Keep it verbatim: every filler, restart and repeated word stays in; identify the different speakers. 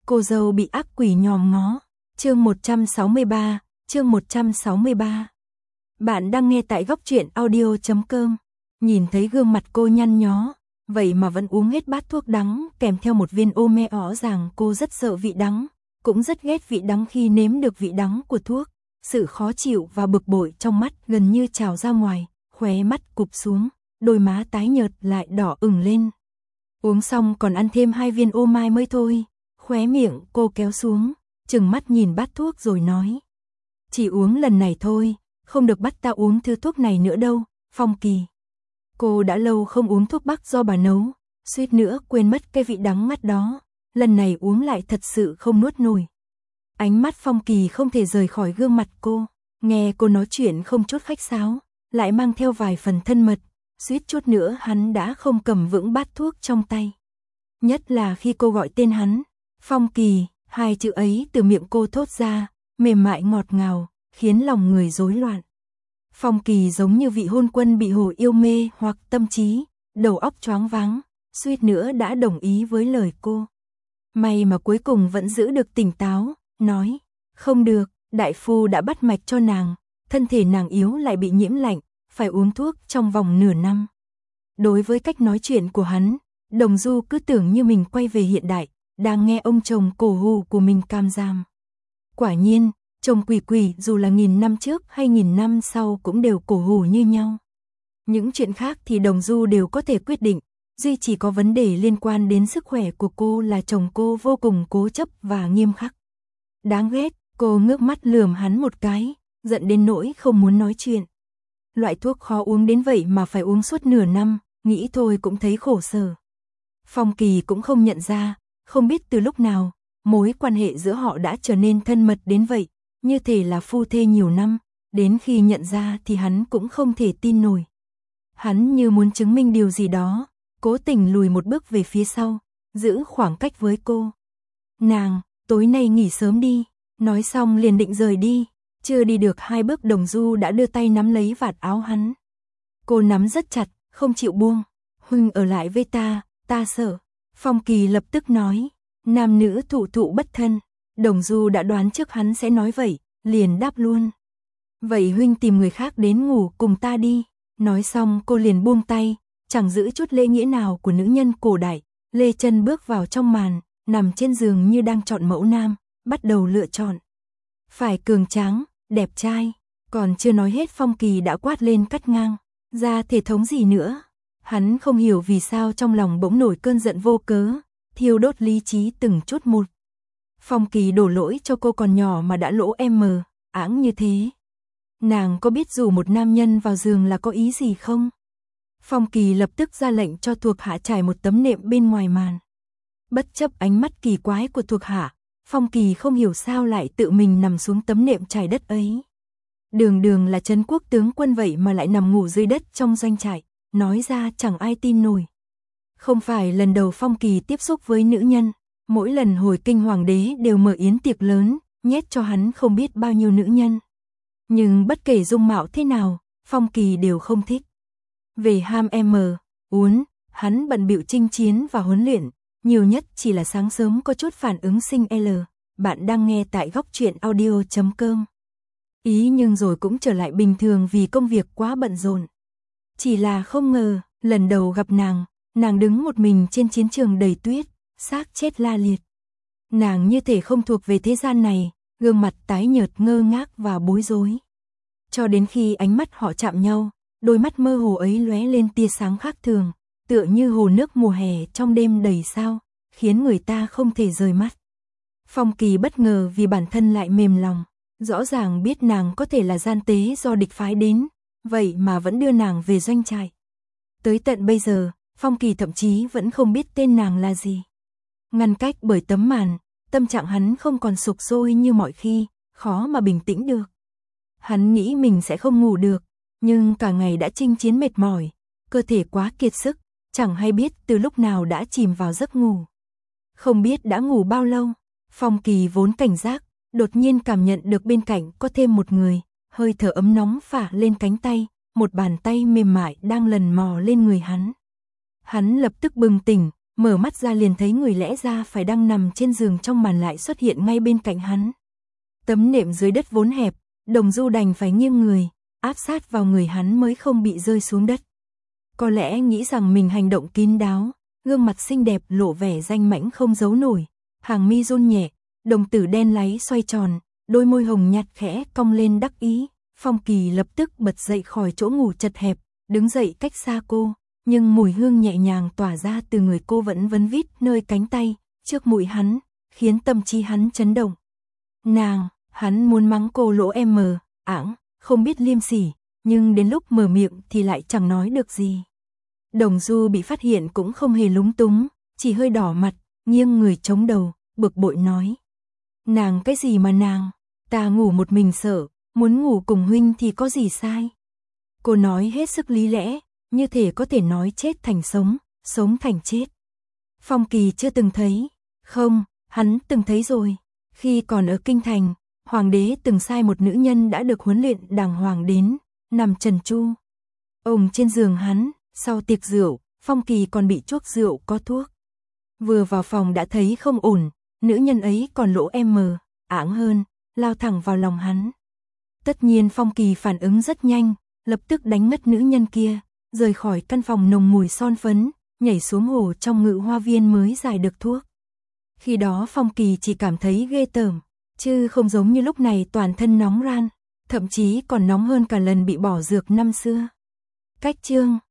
Speaker 1: Cô dâu bị ác quỷ nhòm ngó. Chương một trăm sáu mươi ba, chương một trăm sáu mươi ba. Bạn đang nghe tại góc truyện audio chấm com. Nhìn thấy gương mặt cô nhăn nhó, vậy mà vẫn uống hết bát thuốc đắng kèm theo một viên ô me rõ ràng, cô rất sợ vị đắng, cũng rất ghét vị đắng. Khi nếm được vị đắng của thuốc, sự khó chịu và bực bội trong mắt gần như trào ra ngoài, khóe mắt cụp xuống, đôi má tái nhợt lại đỏ ửng lên. Uống xong còn ăn thêm hai viên ô mai mới thôi. Khóe miệng cô kéo xuống, trừng mắt nhìn bát thuốc rồi nói: chỉ uống lần này thôi, không được bắt ta uống thứ thuốc này nữa đâu. Phong Kỳ, cô đã lâu không uống thuốc bắc do bà nấu, suýt nữa quên mất cái vị đắng ngắt đó, lần này uống lại thật sự không nuốt nổi. Ánh mắt Phong Kỳ không thể rời khỏi gương mặt cô, nghe cô nói chuyện không chút khách sáo, lại mang theo vài phần thân mật, suýt chút nữa hắn đã không cầm vững bát thuốc trong tay. Nhất là khi cô gọi tên hắn, Phong Kỳ, hai chữ ấy từ miệng cô thốt ra, mềm mại ngọt ngào, khiến lòng người rối loạn. Phong Kỳ giống như vị hôn quân bị hồ yêu mê hoặc tâm trí, đầu óc choáng váng, suýt nữa đã đồng ý với lời cô. May mà cuối cùng vẫn giữ được tỉnh táo, nói: không được, đại phu đã bắt mạch cho nàng, thân thể nàng yếu lại bị nhiễm lạnh, phải uống thuốc trong vòng nửa năm. Đối với cách nói chuyện của hắn, Đồng Du cứ tưởng như mình quay về hiện đại, đang nghe ông chồng cổ hù của mình cam giam. Quả nhiên, chồng quỷ quỷ dù là nghìn năm trước hay nghìn năm sau cũng đều cổ hù như nhau. Những chuyện khác thì Đồng Du đều có thể quyết định, duy chỉ có vấn đề liên quan đến sức khỏe của cô là chồng cô vô cùng cố chấp và nghiêm khắc. Đáng ghét, cô ngước mắt lườm hắn một cái, giận đến nỗi không muốn nói chuyện. Loại thuốc khó uống đến vậy mà phải uống suốt nửa năm, nghĩ thôi cũng thấy khổ sở. Phong Kỳ cũng không nhận ra, không biết từ lúc nào, mối quan hệ giữa họ đã trở nên thân mật đến vậy, như thể là phu thê nhiều năm, đến khi nhận ra thì hắn cũng không thể tin nổi. Hắn như muốn chứng minh điều gì đó, cố tình lùi một bước về phía sau, giữ khoảng cách với cô. Nàng, tối nay nghỉ sớm đi, nói xong liền định rời đi, chưa đi được hai bước Đồng Du đã đưa tay nắm lấy vạt áo hắn. Cô nắm rất chặt, không chịu buông. Huynh ở lại với ta, ta sợ. Phong Kỳ lập tức nói, nam nữ thụ thụ bất thân. Đồng Du đã đoán trước hắn sẽ nói vậy, liền đáp luôn. Vậy huynh tìm người khác đến ngủ cùng ta đi. Nói xong cô liền buông tay, chẳng giữ chút lễ nghĩa nào của nữ nhân cổ đại, lê chân bước vào trong màn, nằm trên giường như đang chọn mẫu nam, bắt đầu lựa chọn. Phải cường tráng, đẹp trai, còn chưa nói hết Phong Kỳ đã quát lên cắt ngang, ra thể thống gì nữa. Hắn không hiểu vì sao trong lòng bỗng nổi cơn giận vô cớ, thiêu đốt lý trí từng chút một. Phong Kỳ đổ lỗi cho cô còn nhỏ mà đã lỗ em mờ, áng như thế. Nàng có biết rủ một nam nhân vào giường là có ý gì không? Phong Kỳ lập tức ra lệnh cho thuộc hạ trải một tấm nệm bên ngoài màn. Bất chấp ánh mắt kỳ quái của thuộc hạ, Phong Kỳ không hiểu sao lại tự mình nằm xuống tấm nệm trải đất ấy. Đường đường là trấn quốc tướng quân vậy mà lại nằm ngủ dưới đất trong doanh trại, nói ra chẳng ai tin nổi. Không phải lần đầu Phong Kỳ tiếp xúc với nữ nhân, mỗi lần hồi kinh hoàng đế đều mở yến tiệc lớn, nhét cho hắn không biết bao nhiêu nữ nhân. Nhưng bất kể dung mạo thế nào, Phong Kỳ đều không thích. Về ham em, uốn, hắn bận bịu chinh chiến và huấn luyện, nhiều nhất chỉ là sáng sớm có chút phản ứng sinh L. Bạn đang nghe tại góc truyện audio chấm com. Ý nhưng rồi cũng trở lại bình thường vì công việc quá bận rộn. Chỉ là không ngờ, lần đầu gặp nàng, nàng đứng một mình trên chiến trường đầy tuyết, xác chết la liệt. Nàng như thể không thuộc về thế gian này, gương mặt tái nhợt ngơ ngác và bối rối. Cho đến khi ánh mắt họ chạm nhau, đôi mắt mơ hồ ấy lóe lên tia sáng khác thường, tựa như hồ nước mùa hè trong đêm đầy sao, khiến người ta không thể rời mắt. Phong Kỳ bất ngờ vì bản thân lại mềm lòng, rõ ràng biết nàng có thể là gian tế do địch phái đến, vậy mà vẫn đưa nàng về doanh trại. Tới tận bây giờ, Phong Kỳ thậm chí vẫn không biết tên nàng là gì. Ngăn cách bởi tấm màn, tâm trạng hắn không còn sục sôi như mọi khi, khó mà bình tĩnh được. Hắn nghĩ mình sẽ không ngủ được, nhưng cả ngày đã chinh chiến mệt mỏi, cơ thể quá kiệt sức, chẳng hay biết từ lúc nào đã chìm vào giấc ngủ. Không biết đã ngủ bao lâu, Phong Kỳ vốn cảnh giác, đột nhiên cảm nhận được bên cạnh có thêm một người, hơi thở ấm nóng phả lên cánh tay, một bàn tay mềm mại đang lần mò lên người hắn. Hắn lập tức bừng tỉnh, mở mắt ra liền thấy người lẽ ra phải đang nằm trên giường trong màn lại xuất hiện ngay bên cạnh hắn. Tấm nệm dưới đất vốn hẹp, Đồng Du đành phải nghiêng người, áp sát vào người hắn mới không bị rơi xuống đất. Có lẽ nghĩ rằng mình hành động kín đáo, gương mặt xinh đẹp lộ vẻ danh mãnh không giấu nổi, hàng mi run nhẹ, đồng tử đen láy xoay tròn, đôi môi hồng nhạt khẽ cong lên đắc ý. Phong Kỳ lập tức bật dậy khỏi chỗ ngủ chật hẹp, đứng dậy cách xa cô, nhưng mùi hương nhẹ nhàng tỏa ra từ người cô vẫn vấn vít nơi cánh tay, trước mũi hắn, khiến tâm trí hắn chấn động. Nàng, hắn muốn mắng cô lỗ em mờ, ảng, không biết liêm sỉ, nhưng đến lúc mở miệng thì lại chẳng nói được gì. Đồng Du bị phát hiện cũng không hề lúng túng, chỉ hơi đỏ mặt, nghiêng người chống đầu, bực bội nói. Nàng cái gì mà nàng, ta ngủ một mình sợ, muốn ngủ cùng huynh thì có gì sai. Cô nói hết sức lý lẽ, như thể có thể nói chết thành sống, sống thành chết. Phong Kỳ chưa từng thấy, không, hắn từng thấy rồi. Khi còn ở Kinh Thành, Hoàng đế từng sai một nữ nhân đã được huấn luyện đàng hoàng đến, nằm trần tru. Ôm trên giường hắn, sau tiệc rượu, Phong Kỳ còn bị chuốc rượu có thuốc. Vừa vào phòng đã thấy không ổn, nữ nhân ấy còn lỗ em mờ, ảng hơn, lao thẳng vào lòng hắn. Tất nhiên Phong Kỳ phản ứng rất nhanh, lập tức đánh ngất nữ nhân kia, rời khỏi căn phòng nồng mùi son phấn, nhảy xuống hồ trong ngự hoa viên mới giải được thuốc. Khi đó Phong Kỳ chỉ cảm thấy ghê tởm, chứ không giống như lúc này toàn thân nóng ran, thậm chí còn nóng hơn cả lần bị bỏ dược năm xưa. Cách chương